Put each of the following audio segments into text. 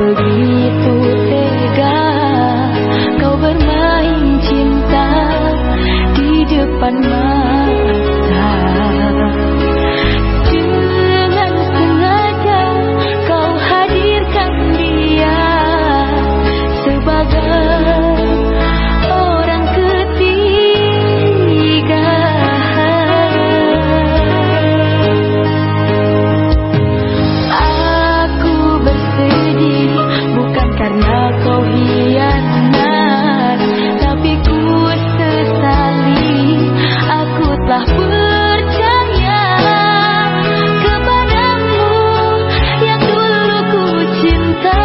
Begitu tega kau bermain cinta di depan mata. Dengan sengaja kau hadirkan dia sebagai orang ketiga. Aku bersedih bukan karena kau hianat, tapi ku sesali aku telah percaya kepadamu yang dulu ku cinta.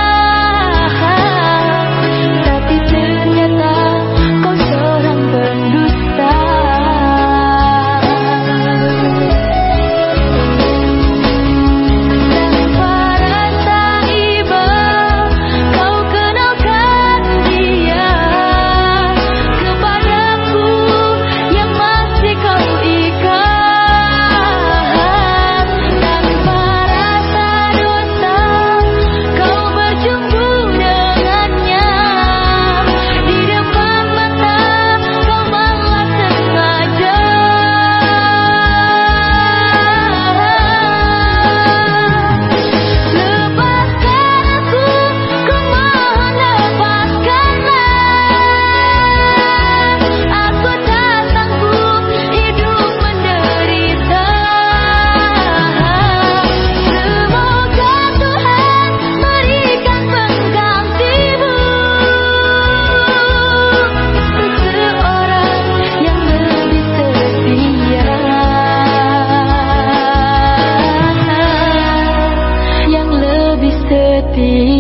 Tapi ternyata kau seorang pendusta. Tanpa rasa iba kau kenalkan dia kepadaku yang masih kau ikat. Tanpa rasa dosa kau berjumpa dengannya di depan mata, kau malah sengaja. Lepaskan aku, ku mohon lepaskanlah. Aku tak sanggup hidup menderita. Semoga Tuhan berikan penggantimu, seseorang yang lebih setia, yang lebih setia.